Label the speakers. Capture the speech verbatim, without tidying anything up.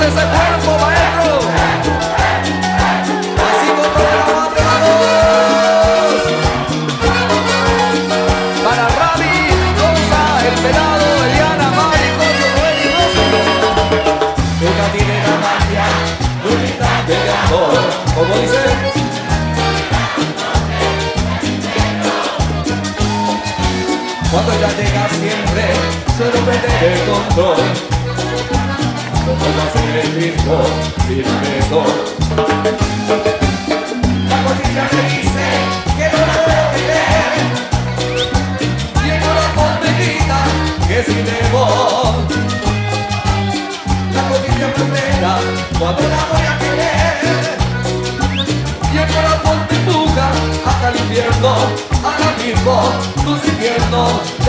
Speaker 1: ese cuerpo, maestro. Así con toda la banda, vamos. Para Ravi, Rosa, el pelado, Eliana, Mari, Cocho, Rubén y Rosendo. Ella tiene la magia, bonita de amor. Como dice. Cuando ella llega siempre suelo perder el control. No puedo hacer el ritmo sin beso. La cosilla me dice que no la puedo querer, y el corazón me grita que si debo. La cosilla me espera cuando la voy a querer, y el corazón te empuja hasta el infierno. Ahora mismo, luz infierno.